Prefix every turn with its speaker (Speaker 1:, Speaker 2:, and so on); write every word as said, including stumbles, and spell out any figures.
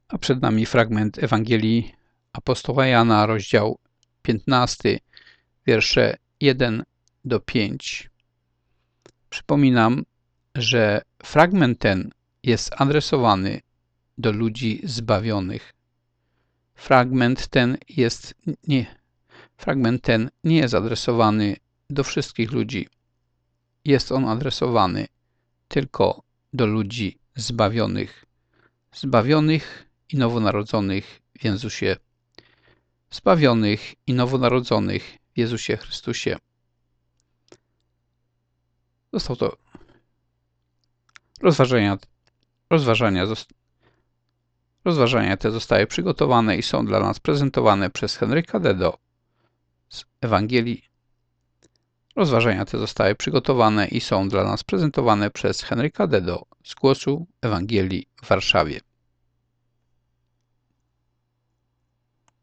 Speaker 1: A przed nami fragment Ewangelii apostoła Jana, rozdział piętnasty, wiersze jeden do pięciu. Przypominam, że fragment ten jest adresowany do ludzi zbawionych. Fragment ten jest nie, fragment ten nie jest adresowany do wszystkich ludzi. Jest on adresowany tylko do ludzi zbawionych. Zbawionych i nowonarodzonych w Jezusie. Zbawionych i nowonarodzonych w Jezusie Chrystusie. Został to rozważania, rozważania, rozważania te zostały przygotowane i są dla nas prezentowane przez Henryka Dedo z Ewangelii. Rozważania te zostały przygotowane i są dla nas prezentowane przez Henryka Dedo z Głosu Ewangelii w Warszawie.